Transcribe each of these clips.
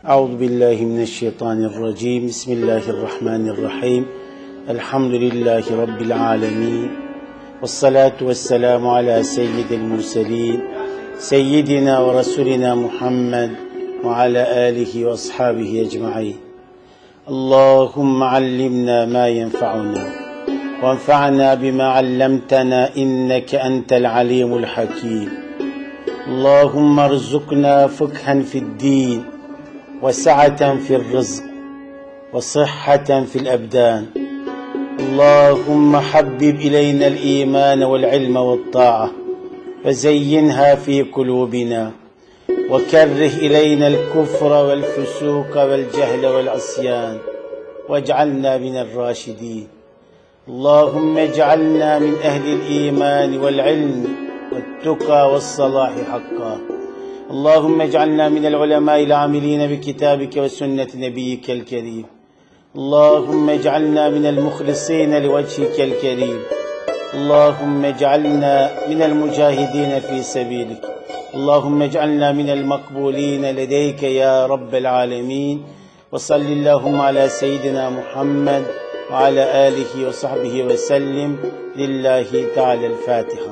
Euzu billahi mineşşeytanirracim. Bismillahirrahmanirrahim. Elhamdülillahi rabbil alamin. Ves salatu vesselamu ala seyyidil murselin. Seyyidina ve rasulina Muhammed ve ala alihi ve ashabihi ecmaîn. Allahumme allimna ma yenfa'una ve enfa'na bima 'allamtana inneke entel alimul hakim. Allahumme erzukna fıkhan fi'd-din وسعة في الرزق وصحة في الأبدان اللهم حبب إلينا الإيمان والعلم والطاعة وزينها في قلوبنا وكره إلينا الكفر والفسوق والجهل والعصيان واجعلنا من الراشدين اللهم اجعلنا من أهل الإيمان والعلم والتقى والصلاح حقا اللهم اجعلنا من العلماء العاملين بكتابك وسنة نبيك الكريم اللهم اجعلنا من المخلصين لوجهك الكريم اللهم اجعلنا من المجاهدين في سبيلك اللهم اجعلنا من المقبولين لديك يا رب العالمين وصل اللهم على سيدنا محمد وعلى آله وصحبه وسلم لله تعالى الفاتحة.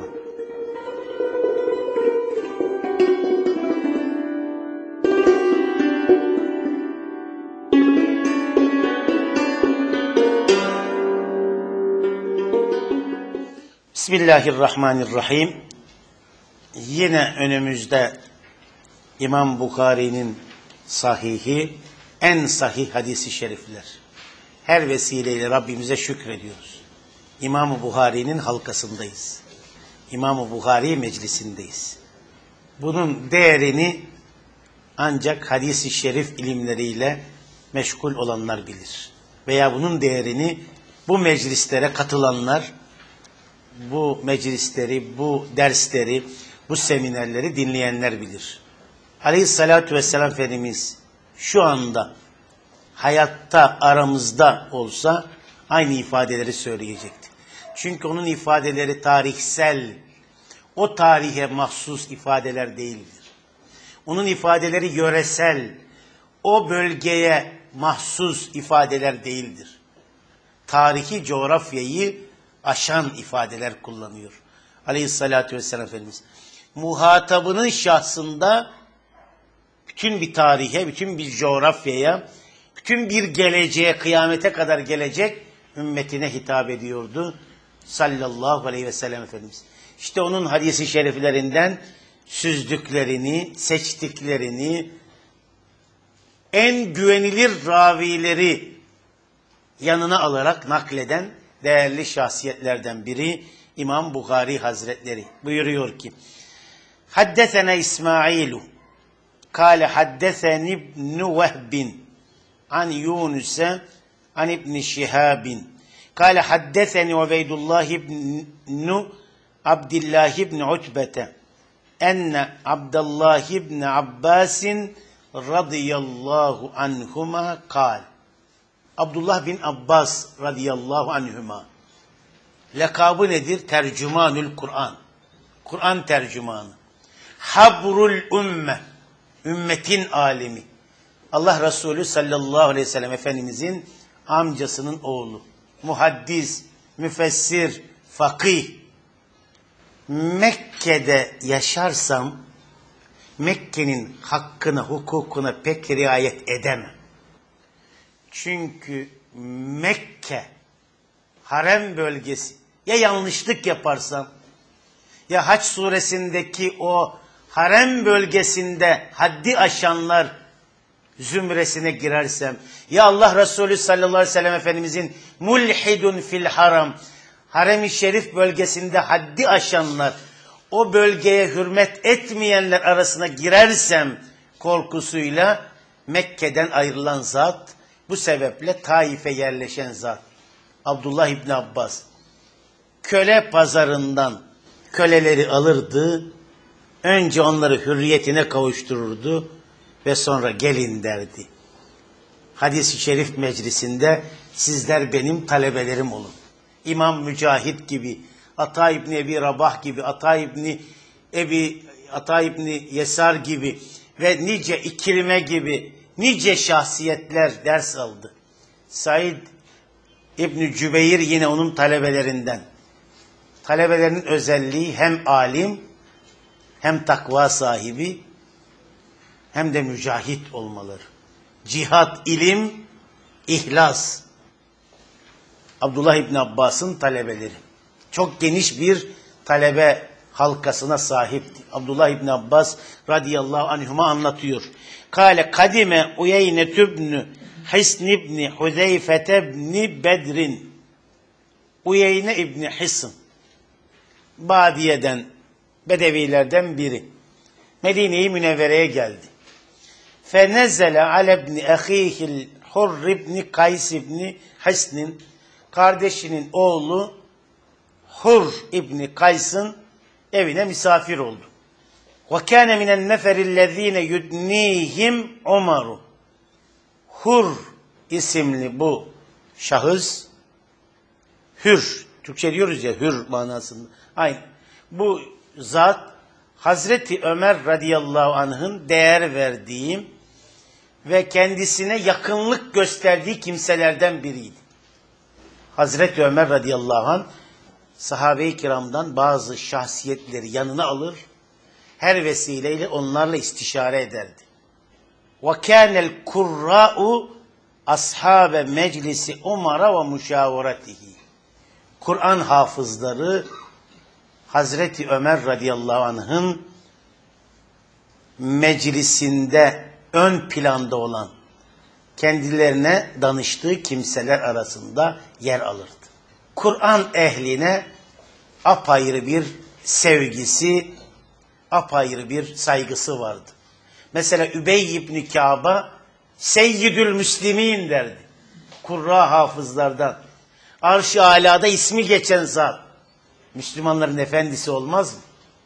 Bismillahirrahmanirrahim. Yine önümüzde İmam Bukhari'nin sahihi, en sahih hadisi şerifler. Her vesileyle Rabbimize şükrediyoruz. İmam Bukhari'nin halkasındayız. İmam Bukhari meclisindeyiz. Bunun değerini ancak hadisi şerif ilimleriyle meşgul olanlar bilir. Veya bunun değerini bu meclislere katılanlar, bu meclisleri, bu dersleri, bu seminerleri dinleyenler bilir. Aleyhissalatu vesselam Efendimiz şu anda hayatta aramızda olsa aynı ifadeleri söyleyecekti. Çünkü onun ifadeleri tarihsel, o tarihe mahsus ifadeler değildir. Onun ifadeleri yöresel, o bölgeye mahsus ifadeler değildir. Tarihi coğrafyayı aşan ifadeler kullanıyor Aleyhissalatü vesselam Efendimiz. Muhatabının şahsında bütün bir tarihe, bütün bir coğrafyaya, bütün bir geleceğe, kıyamete kadar gelecek ümmetine hitap ediyordu sallallahu aleyhi ve sellem Efendimiz. İşte onun hadisi şeriflerinden süzdüklerini, seçtiklerini, en güvenilir ravileri yanına alarak nakleden değerli şahsiyetlerden biri İmam Bukhari Hazretleri buyuruyor ki: Haddesena İsmailu kâle haddeseni İbn-i Vehbin an Yunus'e an İbn-i Şihabin kâle haddeseni Ubeydullah İbn-i Abdillah İbn-i Utbete enne Abdullah İbn-i Abbasin radıyallahu anhuma kâle. Abdullah bin Abbas radıyallahu anhuma. Lakabı nedir? Tercümanül Kur'an. Kur'an tercümanı. Habrul ümme. Ümmetin alimi. Allah Resulü sallallahu aleyhi ve sellem Efendimizin amcasının oğlu. Muhaddis, müfessir, fakih. Mekke'de yaşarsam Mekke'nin hakkına, hukukuna pek riayet edemem. Çünkü Mekke harem bölgesi, ya yanlışlık yaparsam, ya Hac suresindeki o harem bölgesinde haddi aşanlar zümresine girersem, ya Allah Resulü sallallahu aleyhi ve sellem Efendimizin mulhidun fil haram, harem-i şerif bölgesinde haddi aşanlar, o bölgeye hürmet etmeyenler arasına girersem korkusuyla Mekke'den ayrılan zat, bu sebeple Taif'e yerleşen zat Abdullah İbni Abbas köle pazarından köleleri alırdı, önce onları hürriyetine kavuştururdu ve sonra gelin derdi. Hadis-i şerif meclisinde sizler benim talebelerim olun. İmam Mücahit gibi, Ata İbni Ebi Rabah gibi, Ata İbni Yesar gibi ve nice İkrime gibi nice şahsiyetler ders aldı. Said İbn Cübeyr yine onun talebelerinden. Talebelerinin özelliği hem alim, hem takva sahibi, hem de mücahit olmaları. Cihat, ilim, ihlas. Abdullah İbni Abbas'ın talebeleri. Çok geniş bir talebe halkasına sahipti. Abdullah İbni Abbas radıyallahu anhuma anlatıyor. Kale kadime Uyeyne tübnü Hisn İbni Huzeyfete İbni Bedrin. Uyeyne İbni Hisn. Badiye'den, Bedevilerden biri. Medine-i Münevvere'ye geldi. Fenezele ale ibni ahihil Hurr ibni Kays ibni Hisn'in, kardeşinin oğlu Hurr ibni Kays'ın evine misafir oldu. Ve kâne minen neferillezîne yudnîhim Umaru. Hurr isimli bu şahıs, Hür, Türkçe diyoruz ya hür manasında. Aynı. Bu zat Hazreti Ömer radıyallahu anh'ın değer verdiği ve kendisine yakınlık gösterdiği kimselerden biriydi. Hazreti Ömer radıyallahu anh sahabe-i kiramdan bazı şahsiyetleri yanına alır, her vesileyle onlarla istişare ederdi. وَكَانَ الْكُرَّاءُ أَصْحَابَ مَجْلِسِ Umar'a ve müşaveretihi. Kur'an hafızları Hazreti Ömer radıyallahu anh'ın meclisinde ön planda olan, kendilerine danıştığı kimseler arasında yer alırdı. Kur'an ehline apayrı bir sevgisi, apayrı bir saygısı vardı. Mesela Übey ibn Kâb'a Seyyidül Müslimin derdi. Kurra hafızlardan. Arş-ı Alâ'da ismi geçen zat. Müslümanların efendisi olmaz mı?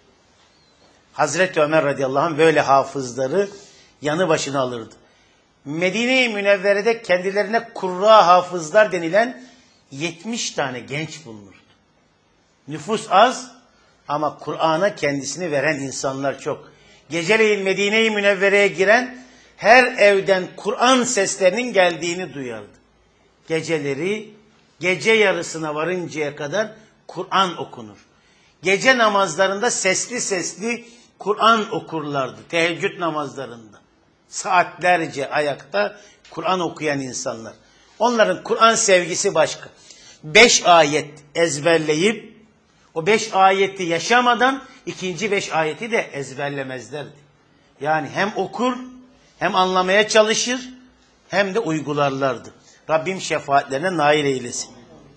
Hazreti Ömer radıyallahu anh böyle hafızları yanı başına alırdı. Medine-i Münevvere'de kendilerine kurra hafızlar denilen 70 tane genç bulunurdu. Nüfus az ama Kur'an'a kendisini veren insanlar çok. Geceleyin Medine-i Münevvere'ye giren her evden Kur'an seslerinin geldiğini duyardı. Geceleri gece yarısına varıncaya kadar Kur'an okunur. Gece namazlarında sesli sesli Kur'an okurlardı. Teheccüd namazlarında. Saatlerce ayakta Kur'an okuyan insanlar. Onların Kur'an sevgisi başka. 5 ayet ezberleyip o 5 ayeti yaşamadan ikinci 5 ayeti de ezberlemezlerdi. Yani hem okur, hem anlamaya çalışır, hem de uygularlardı. Rabbim şefaatlerine nail eylesin.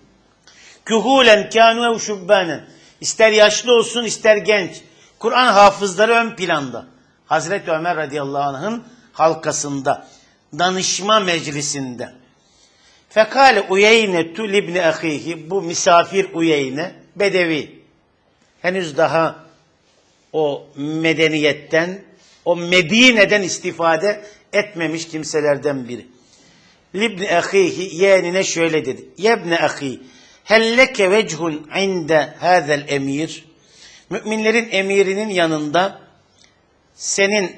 Kühulen kânû ev şubbânen. İster yaşlı olsun, ister genç. Kur'an hafızları ön planda. Hazreti Ömer radıyallahu anh'ın halkasında, danışma meclisinde. Fekale Uyeyne tü libni ahihi, bu misafir Uyeyne, Bedevi. Henüz daha o medeniyetten, o Medine'den istifade etmemiş kimselerden biri. Libni ahihi, yeğenine şöyle dedi. Yebne ahi, helleke vechun inde hazel emir. Müminlerin emirinin yanında senin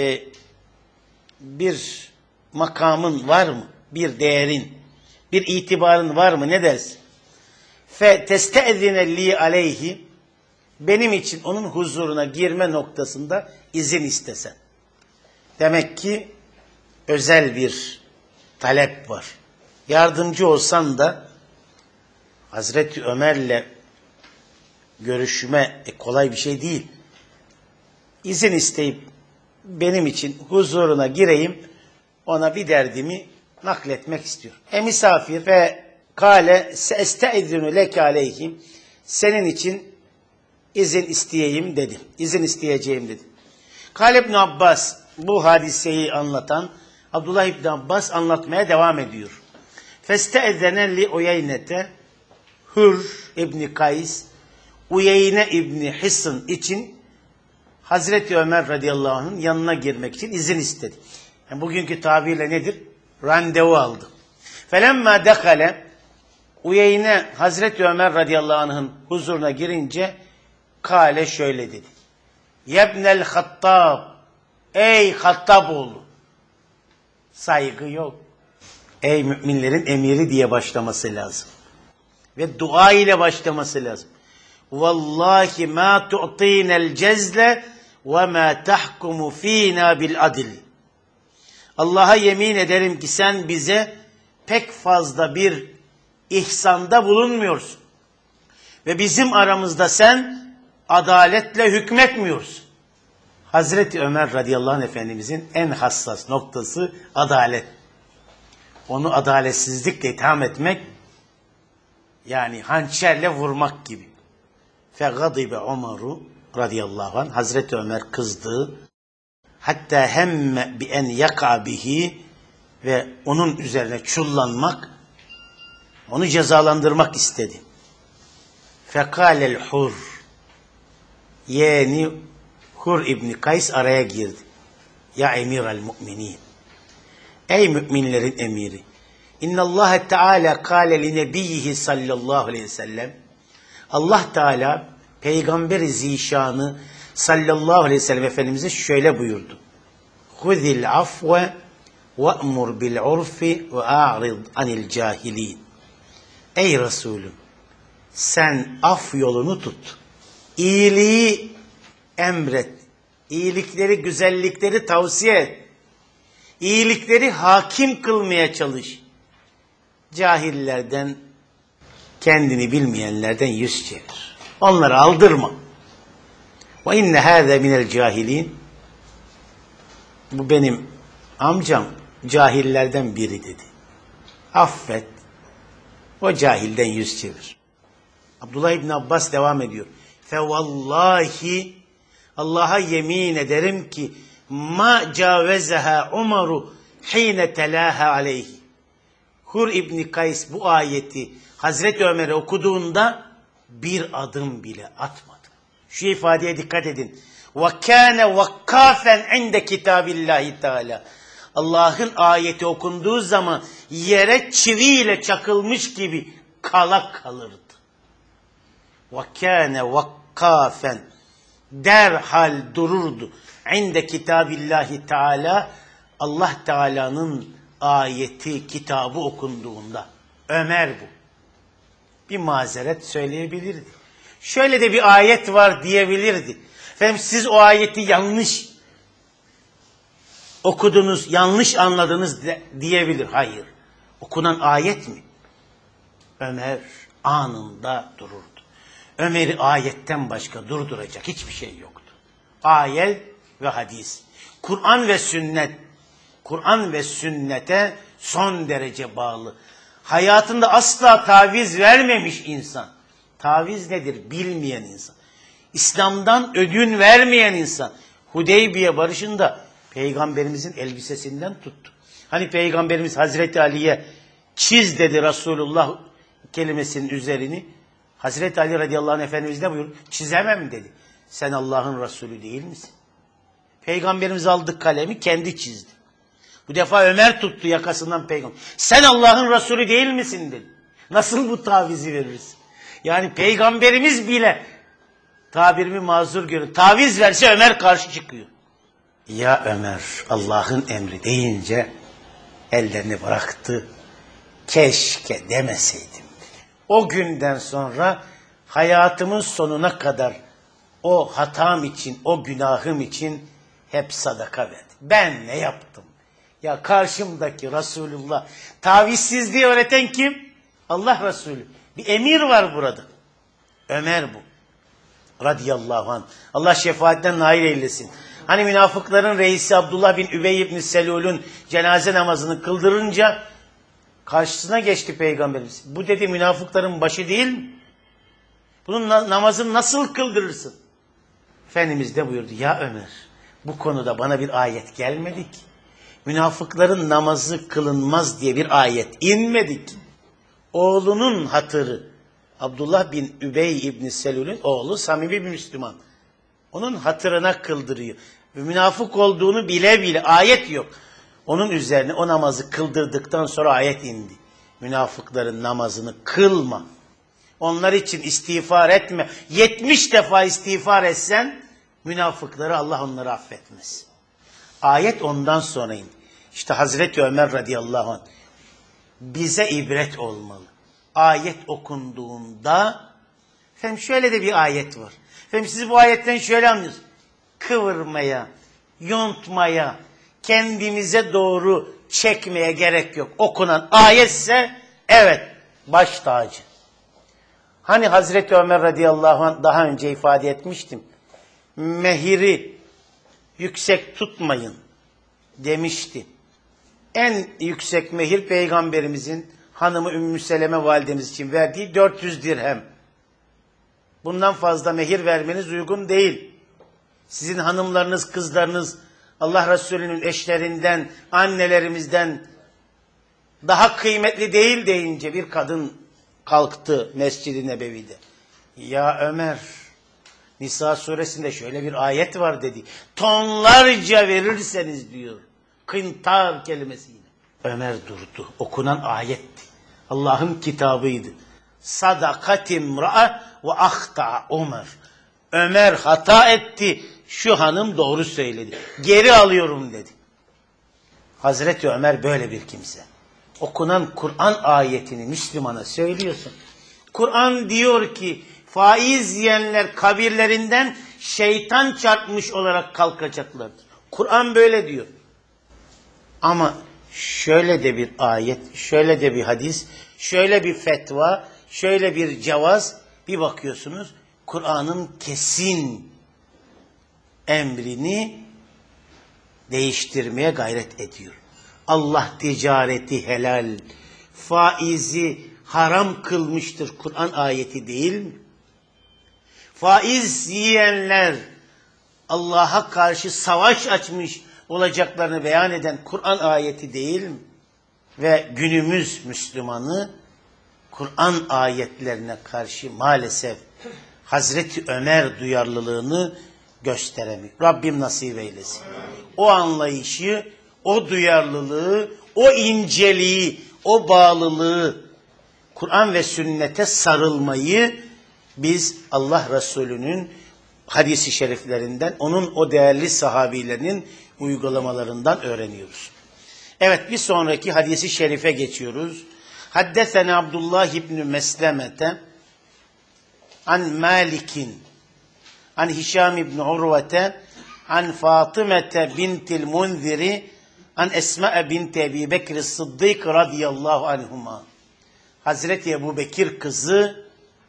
bir makamın var mı? Bir değerin, bir itibarın var mı? Ne dersin? Fe teste'zine li aleyhi, benim için onun huzuruna girme noktasında izin istesen. Demek ki özel bir talep var. Yardımcı olsan da Hazreti Ömer'le görüşme kolay bir şey değil. İzin isteyip benim için huzuruna gireyim, ona bir derdimi nakletmek istiyor. Misafir ve kâle seesteizzinu leke aleyhim, senin için izin isteyeyim dedi. İzin isteyeceğim dedi. Kâle İbn Abbas, bu hadiseyi anlatan Abdullah İbn Abbas anlatmaya devam ediyor. Festeezzene li Uyeynete, Hür İbni Kays, Uyeyne İbni Hisn için Hazreti Ömer radıyallahu anh'ın yanına girmek için izin istedi. Yani bugünkü tabirle nedir? Randevu aldı. Felemma dekale, Uyeyne Hazreti Ömer radıyallahu anh'ın huzuruna girince kâle şöyle dedi. Yebnel Hattab, ey Hattab oğlu, Saygı yok. Ey müminlerin emiri diye başlaması lazım. Ve dua ile başlaması lazım. Vallahi ma tu'tinel cezle ve ma tahkumu fina bil adl. Allah'a yemin ederim ki sen bize pek fazla bir ihsanda bulunmuyorsun. Ve bizim aramızda sen adaletle hükmetmiyorsun. Hazreti Ömer radıyallahu anh Efendimizin en hassas noktası adalet. Onu adaletsizlikle itham etmek, yani hançerle vurmak gibi. Fegadibe Ömer'u radıyallahu anh, Hazreti Ömer kızdı. Hatta hemme bi en yaka bihi, ve onun üzerine çullanmak, onu cezalandırmak istedi. Fekalel Hur, yani Hur İbni Kays araya girdi. Ya emiral müminin, ey müminlerin emiri, İnnallâhe Teâlâ kâle li nebiyyihi sallallahu aleyhi ve sellem, Allah Teala Peygamber-i Zişanı sallallahu aleyhi ve sellem Efendimiz'e şöyle buyurdu. Huzil afve ve'mur bil urfi ve a'rid anil cahilin. Ey Resulüm, sen af yolunu tut. İyiliği emret. İyilikleri, güzellikleri tavsiye et. İyilikleri hakim kılmaya çalış. Cahillerden, kendini bilmeyenlerden yüz çevir. Onları aldırma. Ve inne hâze minel cahilin. Bu benim amcam cahillerden biri dedi. Affet. O cahilden yüz çevir. Abdullah İbni Abbas devam ediyor. Fevallahi, Allah'a yemin ederim ki ma cavezeha Umaru hine telaha aleyhi. Hur İbni Kays bu ayeti Hazreti Ömer'e okuduğunda bir adım bile atmadı. Şu ifadeye dikkat edin. وَكَانَ وَقَّافًا عِنْدَ كِتَابِ اللّٰهِ Teala. Allah'ın ayeti okunduğu zaman yere çiviyle çakılmış gibi kala kalırdı. وَكَانَ وَقَّافًا, derhal dururdu. عِنْدَ كِتَابِ اللّٰهِ Teala, Allah Teala'nın ayeti, kitabı okunduğunda. Ömer bu. Bir mazeret söyleyebilirdi. Şöyle de bir ayet var diyebilirdi. Efendim siz o ayeti yanlış okudunuz, yanlış anladınız diyebilir. Hayır. Okunan ayet mi? Ömer anında dururdu. Ömer'i ayetten başka durduracak hiçbir şey yoktu. Ayet ve hadis. Kur'an ve sünnet. Kur'an ve sünnete son derece bağlı. Hayatında asla taviz vermemiş insan. Taviz nedir bilmeyen insan. İslam'dan ödün vermeyen insan. Hudeybiye barışında Peygamberimizin elbisesinden tuttu. Hani Peygamberimiz Hazreti Ali'ye çiz dedi Resulullah kelimesinin üzerini. Hazreti Ali radıyallahu anh Efendimiz ne buyurdu? Çizemem dedi. Sen Allah'ın Resulü değil misin? Peygamberimiz aldı kalemi kendi çizdi. Bu defa Ömer tuttu yakasından Peygamber. Sen Allah'ın Resulü değil misin dedi. Nasıl bu tavizi veririz? Yani Peygamberimiz bile, tabirimi mazur görün, taviz verse Ömer karşı çıkıyor. Ya Ömer Allah'ın emri deyince ellerini bıraktı. Keşke demeseydim dedi. O günden sonra hayatımın sonuna kadar o hatam için, o günahım için hep sadaka verdim. Ben ne yaptım? Ya karşımdaki Resulullah, tavizsizliği öğreten kim? Allah Resulü. Bir emir var burada. Ömer bu. Radiyallahu anh. Allah şefaatten nail eylesin. Hani münafıkların reisi Abdullah bin Übey ibn Selul'ün cenaze namazını kıldırınca karşısına geçti Peygamberimiz. Bu dedi münafıkların başı değil mi? Bunun namazını nasıl kıldırırsın? Efendimiz de buyurdu. Ya Ömer, bu konuda bana bir ayet gelmedi ki. Münafıkların namazı kılınmaz diye bir ayet inmedi ki. Oğlunun hatırı, Abdullah bin Übey ibn Selul'ün oğlu samimi bir Müslüman. Onun hatırına kıldırıyor. Ve münafık olduğunu bile bile ayet yok. Onun üzerine o namazı kıldırdıktan sonra ayet indi. Münafıkların namazını kılma. Onlar için istiğfar etme. 70 defa istiğfar etsen münafıkları Allah onları affetmez. Ayet ondan sonra indi. İşte Hazreti Ömer radıyallahu anh bize ibret olmalı. Ayet okunduğunda, efendim şöyle de bir ayet var. Efendim siz bu ayetten şöyle anlıyorsunuz. Kıvırmaya, yontmaya, kendimize doğru çekmeye gerek yok. Okunan ayetse evet baş tacı. Hani Hazreti Ömer radıyallahu anh daha önce ifade etmiştim. Mehiri yüksek tutmayın demişti. En yüksek mehir Peygamberimizin hanımı Ümmü Seleme validemiz için verdiği 400 dirhem. Bundan fazla mehir vermeniz uygun değil. Sizin hanımlarınız, kızlarınız Allah Resulü'nün eşlerinden, annelerimizden daha kıymetli değil deyince bir kadın kalktı Mescid-i Nebevi'de. Ya Ömer, Nisa suresinde şöyle bir ayet var dedi. Tonlarca verirseniz diyor. Kıntar kelimesiyle. Ömer durdu. Okunan ayetti. Allah'ın kitabıydı. Sadakatim ra'a ve ahta Ömer. Ömer hata etti. Şu hanım doğru söyledi. Geri alıyorum dedi. Hazreti Ömer böyle bir kimse. Okunan Kur'an ayetini Müslümana söylüyorsun. Kur'an diyor ki faiz yiyenler kabirlerinden şeytan çarpmış olarak kalkacaklardır. Kur'an böyle diyor. Ama şöyle de bir ayet, şöyle de bir hadis, şöyle bir fetva, şöyle bir cevaz, bir bakıyorsunuz Kur'an'ın kesin emrini değiştirmeye gayret ediyor. Allah ticareti helal, faizi haram kılmıştır. Kur'an ayeti değil mi? Faiz yiyenler Allah'a karşı savaş açmış olacaklarını beyan eden Kur'an ayeti değil mi? Ve günümüz Müslümanı Kur'an ayetlerine karşı maalesef Hazreti Ömer duyarlılığını gösteremiyor. Rabbim nasip eylesin. O anlayışı, o duyarlılığı, o inceliği, o bağlılığı, Kur'an ve sünnete sarılmayı biz Allah Resulü'nün hadis-i şeriflerinden, onun o değerli sahabilerinin uygulamalarından öğreniyoruz. Evet, bir sonraki hadis-i şerife geçiyoruz. Haddesena Abdullah İbni Meslemete an Malik'in an Hişam İbni Urvete an Fatımete bintil Munziri an Esma binti Ebi Bekir Sıddık radıyallahu anhuma. Hazreti Ebu Bekir kızı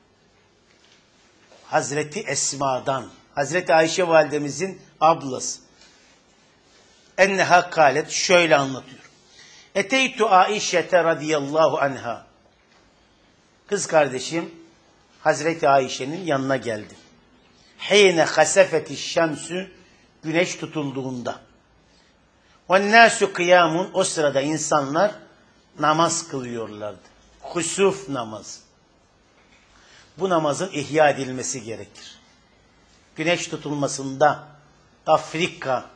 Hazreti Esma'dan, Hazreti Ayşe validemizin ablası. Enneha kâlet, şöyle anlatıyor. Eteytu Aişete radıyallahu anha. Kız kardeşim Hazreti Ayşe'nin yanına geldi. Heyne hasefeti şemsü, güneş tutulduğunda. Ve nâsü kıyamun, o sırada insanlar namaz kılıyorlardı. Husuf namazı. Bu namazın ihya edilmesi gerekir. Güneş tutulmasında Afrika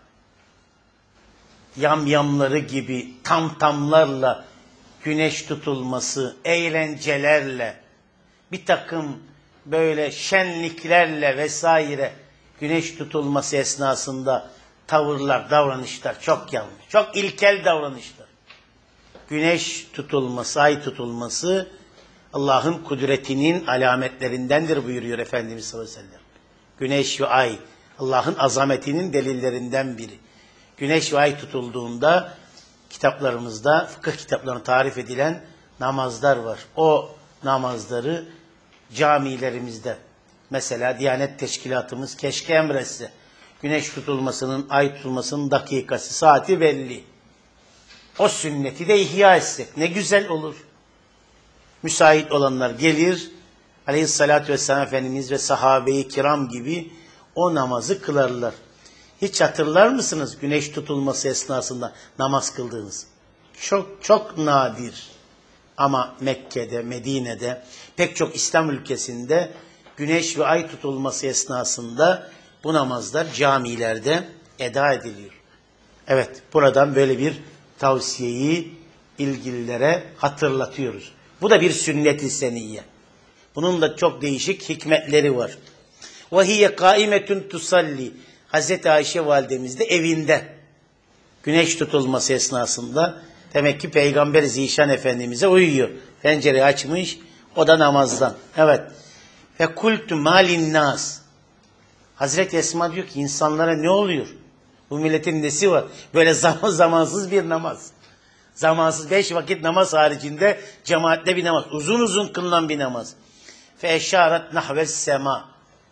yamyamları gibi tamtamlarla güneş tutulması, eğlencelerle, bir takım böyle şenliklerle vesaire güneş tutulması esnasında tavırlar, davranışlar çok yanlış. Çok ilkel davranışlar. Güneş tutulması, ay tutulması Allah'ın kudretinin alametlerindendir buyuruyor Efendimiz sallallahu aleyhi ve sellem. Güneş ve ay Allah'ın azametinin delillerinden biri. Güneş ve ay tutulduğunda kitaplarımızda, fıkıh kitaplarında tarif edilen namazlar var. O namazları camilerimizde, mesela Diyanet Teşkilatımız keşke emretse, güneş tutulmasının, ay tutulmasının dakikası, saati belli. O sünneti de ihya etsek ne güzel olur. Müsait olanlar gelir, aleyhissalatü vesselam Efendimiz ve sahabe-i kiram gibi o namazı kılarlar. Hiç hatırlar mısınız güneş tutulması esnasında namaz kıldığınız? Çok çok nadir. Ama Mekke'de, Medine'de, pek çok İslam ülkesinde güneş ve ay tutulması esnasında bu namazlar camilerde eda ediliyor. Evet, buradan böyle bir tavsiyeyi ilgililere hatırlatıyoruz. Bu da bir sünnet-i seniyye. Bunun da çok değişik hikmetleri var. وَهِيَ قَائِمَةٌ تُصَلِّ. Hazreti Ayşe validemiz de evinde. Güneş tutulması esnasında demek ki Peygamber Zişan Efendimiz'e uyuyor. Pencereyi açmış, o da namazdan. Evet. Ve kultu malin nas. Hazreti Esma diyor ki insanlara ne oluyor? Bu milletin nesi var? Böyle zamansız bir namaz. Zamansız 5 vakit namaz haricinde cemaatle bir namaz. Uzun uzun kılınan bir namaz. Fe eşaret nahves sema.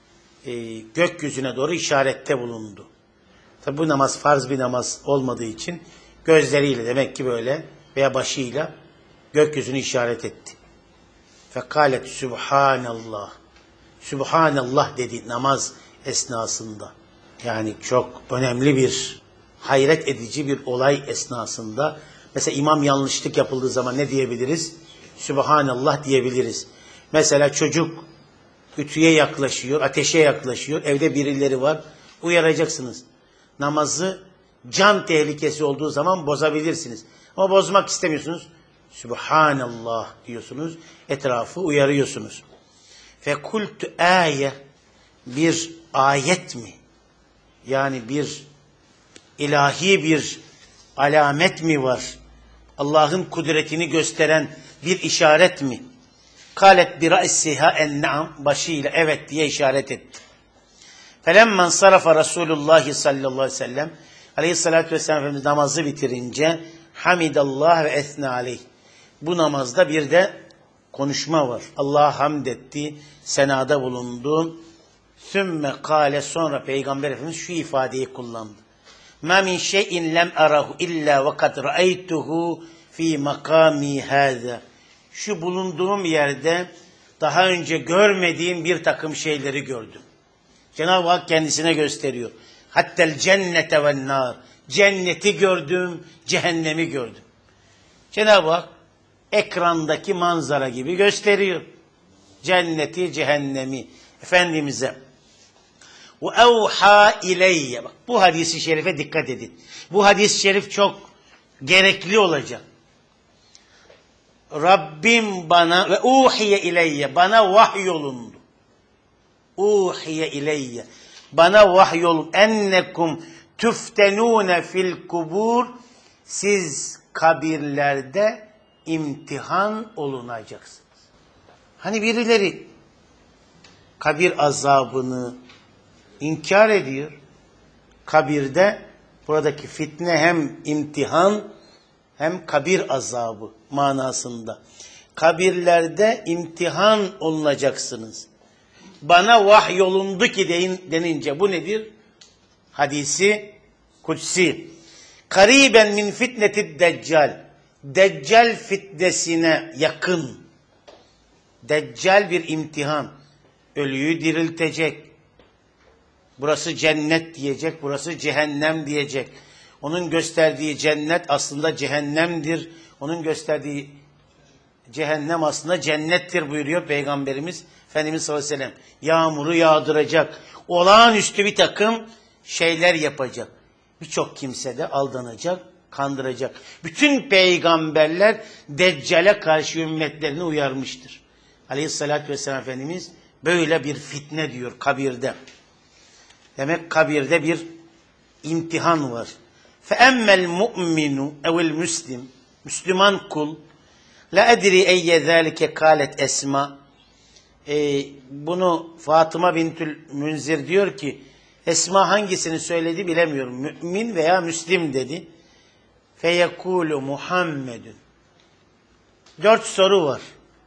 Gökyüzüne doğru işarette bulundu. Tabi bu namaz farz bir namaz olmadığı için gözleriyle demek ki böyle veya başıyla gökyüzünü işaret etti. Fekalet Sübhanallah. Sübhanallah dedi namaz esnasında. Yani çok önemli bir, hayret edici bir olay esnasında. Mesela imam yanlışlık yapıldığı zaman ne diyebiliriz? Sübhanallah diyebiliriz. Mesela çocuk ütüye yaklaşıyor, ateşe yaklaşıyor, evde birileri var, uyaracaksınız. Namazı can tehlikesi olduğu zaman bozabilirsiniz. Ama bozmak istemiyorsunuz. Sübhanallah diyorsunuz, etrafı uyarıyorsunuz. Fekultu ayet, bir ayet mi? Yani bir ilahi bir alamet mi var? Allah'ın kudretini gösteren bir işaret mi? Kalet bi ra'siha en'am, başıyla evet diye işaret etti. Felemmen sarafa Resulullah sallallahu aleyhi ve sellem, aleyhissalatü vesselam Efendimiz namazı bitirince hamidallah ve esna aleyh. Bu namazda bir de konuşma var. Allah'a hamd etti, senada bulundu. Sümme kâle, sonra Peygamber Efendimiz şu ifadeyi kullandı. Ma min şeyin lem arahu illa ve kad ra'aytuhu fi makami hâzâ. Şu bulunduğum yerde daha önce görmediğim bir takım şeyleri gördüm. Cenab-ı Hak kendisine gösteriyor. Hattel cennete ven nar. Cenneti gördüm, cehennemi gördüm. Cenab-ı Hak ekrandaki manzara gibi gösteriyor. Cenneti, cehennemi Efendimiz'e. Ve evha ileyye. Bak, bu hadis-i şerife dikkat edin. Bu hadis-i şerif çok gerekli olacak. Rabbim bana ve uhiye ileyye, bana vahyolundu. Uhiye ileyye, bana vahyolun ennekum tüftenune fil kubur, siz kabirlerde imtihan olunacaksınız. Hani birileri kabir azabını inkar ediyor. Kabirde buradaki fitne hem imtihan hem kabir azabı manasında. Kabirlerde imtihan olunacaksınız. Bana vahyolundu ki denince bu nedir? Hadisi kutsi. Kariben min fitnetid deccal. Deccal fitnesine yakın. Deccal bir imtihan. Ölüyü diriltecek. Burası cennet diyecek, burası cehennem diyecek. Onun gösterdiği cennet aslında cehennemdir. Onun gösterdiği cehennem aslında cennettir buyuruyor Peygamberimiz Efendimiz sallallahu aleyhi ve sellem. Yağmuru yağdıracak. Olağanüstü bir takım şeyler yapacak. Birçok kimse de aldanacak, kandıracak. Bütün peygamberler Deccal'e karşı ümmetlerini uyarmıştır. Aleyhissalatü vesselam Efendimiz böyle bir fitne diyor kabirde. Demek kabirde bir imtihan var. فَاَمَّا الْمُؤْمِنُ اَوِ الْمُسْلِمُ, Müslüman kul, la edri eyye zâlike kâlet Esma. Bunu Fatıma bintül Münzir diyor ki, Esma hangisini söyledi bilemiyorum. Mümin veya Müslim dedi. Feyekûlu Muhammedun. 4 soru var.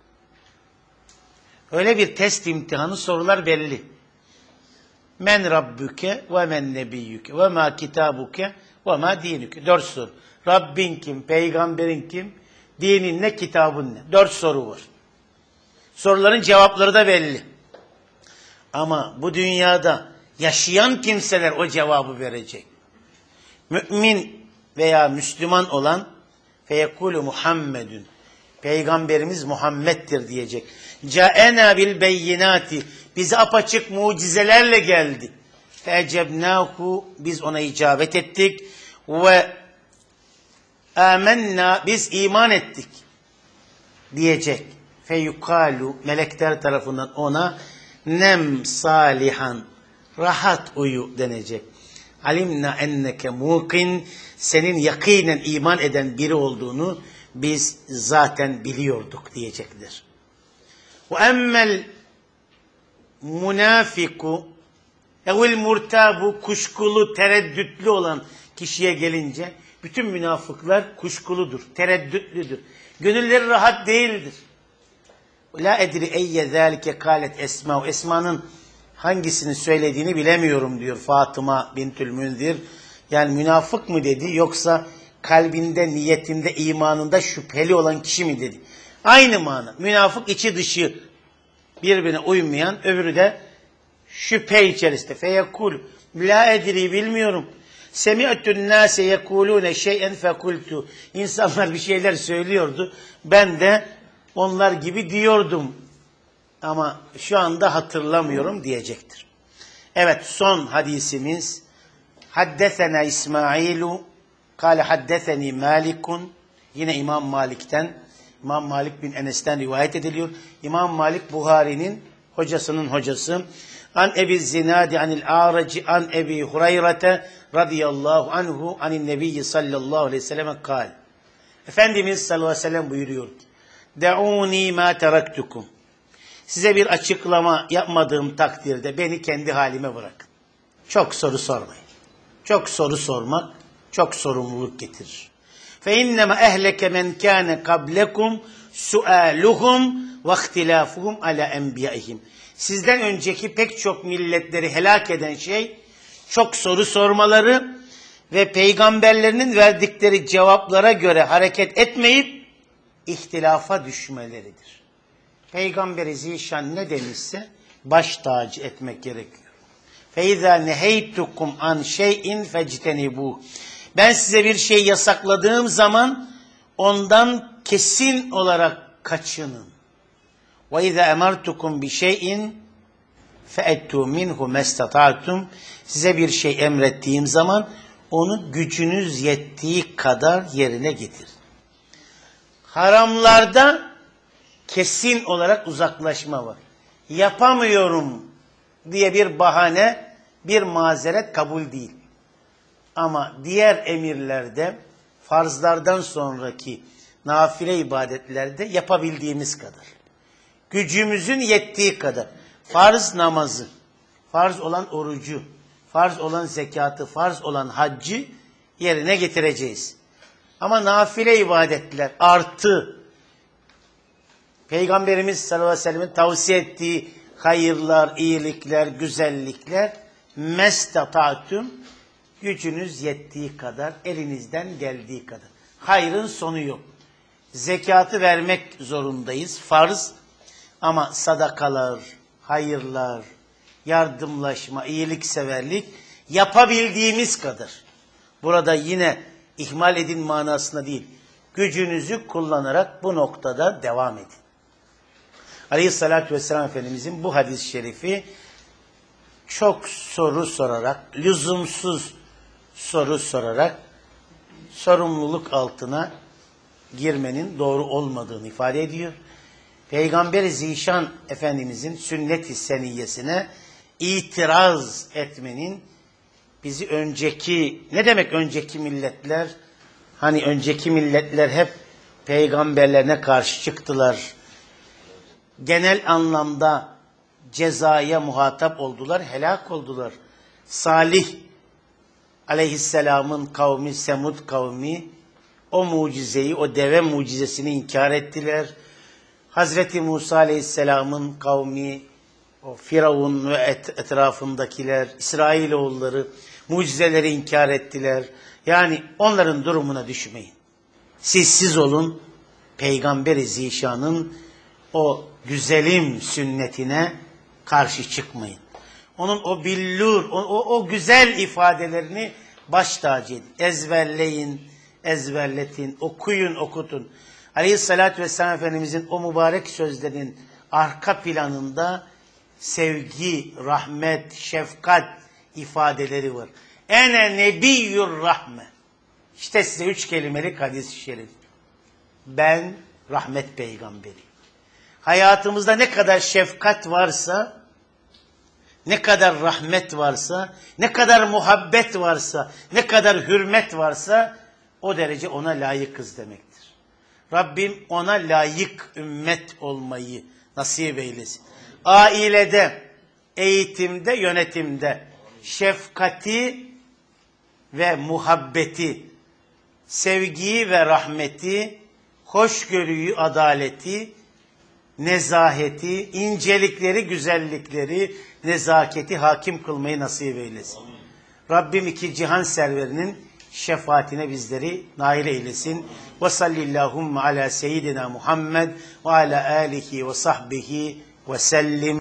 Öyle bir test imtihanı, sorular belli. Men Rabbuke ve men Nebiyyüke ve ma kitabuke ve ma dinüke. 4 soru. Rabbin kim? Peygamberin kim? Dinin ne? Kitabın ne? 4 soru var. Soruların cevapları da belli. Ama bu dünyada yaşayan kimseler o cevabı verecek. Mümin veya Müslüman olan feyekulu Muhammedun. Peygamberimiz Muhammed'dir diyecek. Câena bil beyinati. Bize apaçık mucizelerle geldi. Feecebnâhu. Biz ona icabet ettik. Ve âmennâ. Biz iman ettik diyecek. Feyukalu. Melekler tarafından ona nem salihan. Rahat uyu denecek. Alimna enneke muqin. senin yakinen iman eden biri olduğunu biz zaten biliyorduk diyecekler. Ve emmel munafiku evil murtabu, kuşkulu, tereddütlü olan kişiye gelince bütün münafıklar kuşkuludur, tereddütlüdür. Gönülleri rahat değildir. La edri eyye zâlike kâlet Esma. Esma'nın hangisini söylediğini bilemiyorum diyor Fatıma bintül Münzir. Yani münafık mı dedi yoksa kalbinde, niyetinde, imanında şüpheli olan kişi mi dedi? Aynı mana. Münafık içi dışı birbirine uymayan, öbürü de şüphe içerisinde. Feyekul la edri, bilmiyorum. Semi'tun nase yekulune şey'en fekultu. İnsanlar bir şeyler söylüyordu. Ben de onlar gibi diyordum. Ama şu anda hatırlamıyorum diyecektir. Evet, son hadisimiz. Haddesena İsmailu kâle haddeseni Malikun. Yine İmam Malik'ten, İmam Malik bin Enes'ten rivayet ediliyor. İmam Malik Buhari'nin hocasının hocası. An Ebi Zinadi anil A'raci an Ebi Hurayrete radıyallahu anhu anin Nebiyyi sallallahu aleyhi ve selleme kâl. Efendimiz sallallahu aleyhi ve sellem buyuruyor ki, De'uni ma teraktukum. Size bir açıklama yapmadığım takdirde beni kendi halime bırakın. Çok soru sormayın. Çok soru sormak çok sorumluluk getirir. Fe innema ehleke men kâne kablekum sualuhum ve ihtilafuhum ala enbiyaihim. Sizden önceki pek çok milletleri helak eden şey çok soru sormaları ve peygamberlerinin verdikleri cevaplara göre hareket etmeyip ihtilafa düşmeleridir. Peygamber-i Zişan ne demişse baş tacı etmek gerekiyor. فَاِذَا نَهَيْتُكُمْ عَنْ شَيْءٍ فَاجْتَنِبُوهُ. Ben size bir şey yasakladığım zaman ondan kesin olarak kaçının. وَاِذَا اَمَرْتُكُمْ بِشَيْءٍ فَاَتُّوا مِنْهُ مَسْتَطَعْتُمْ. Size bir şey emrettiğim zaman onu gücünüz yettiği kadar yerine getirin. Haramlarda kesin olarak uzaklaşma var. Yapamıyorum diye bir bahane, bir mazeret kabul değil. Ama diğer emirlerde, farzlardan sonraki nafile ibadetlerde yapabildiğimiz kadar, gücümüzün yettiği kadar, farz namazı, farz olan orucu, farz olan zekatı, farz olan haccı yerine getireceğiz. Ama nafile ibadetler artı Peygamberimiz sallallahu aleyhi ve sellem'in tavsiye ettiği hayırlar, iyilikler, güzellikler, mestata'tum, gücünüz yettiği kadar, elinizden geldiği kadar. Hayrın sonu yok. Zekatı vermek zorundayız, farz. Ama sadakalar, hayırlar, yardımlaşma, iyilikseverlik yapabildiğimiz kadar. Burada yine ihmal edin manasında değil, gücünüzü kullanarak bu noktada devam edin. Aleyhissalatü vesselam Efendimizin bu hadis-i şerifi çok soru sorarak, lüzumsuz soru sorarak sorumluluk altına girmenin doğru olmadığını ifade ediyor. Peygamber-i Zişan Efendimizin sünnet-i seniyyesine itiraz etmenin bizi önceki, ne demek önceki milletler? Hani önceki milletler hep peygamberlerine karşı çıktılar. Genel anlamda cezaya muhatap oldular, helak oldular. Salih aleyhisselamın kavmi, Semud kavmi o mucizeyi, o deve mucizesini inkar ettiler. Hazreti Musa aleyhisselamın kavmi, o Firavun ve etrafındakiler, İsrailoğulları mucizeleri inkar ettiler. Yani onların durumuna düşmeyin. Siz olun, Peygamber-i Zişan'ın o güzelim sünnetine karşı çıkmayın. Onun o billur, o güzel ifadelerini baş tacı edin. Ezberleyin, ezberletin, okuyun, okutun. Aleyhissalatü vesselam Efendimizin o mübarek sözlerinin arka planında sevgi, rahmet, şefkat ifadeleri var. Ene nebiyyur rahme. İşte size 3 kelimelik hadis-i şerif. Ben rahmet peygamberiyim. Hayatımızda ne kadar şefkat varsa, ne kadar rahmet varsa, ne kadar muhabbet varsa, ne kadar hürmet varsa o derece ona layıkız demektir. Rabbim ona layık ümmet olmayı nasip eylesin. Ailede, eğitimde, yönetimde şefkati ve muhabbeti, sevgiyi ve rahmeti, hoşgörüyü, adaleti, nezaheti, incelikleri, güzellikleri, nezaketi hakim kılmayı nasip eylesin. Rabbim iki cihan serverinin şefaatine bizleri nail eylesin. Ve sallillahumma ala seyyidina Muhammed ve ala alihi ve sahbihi ve sellim.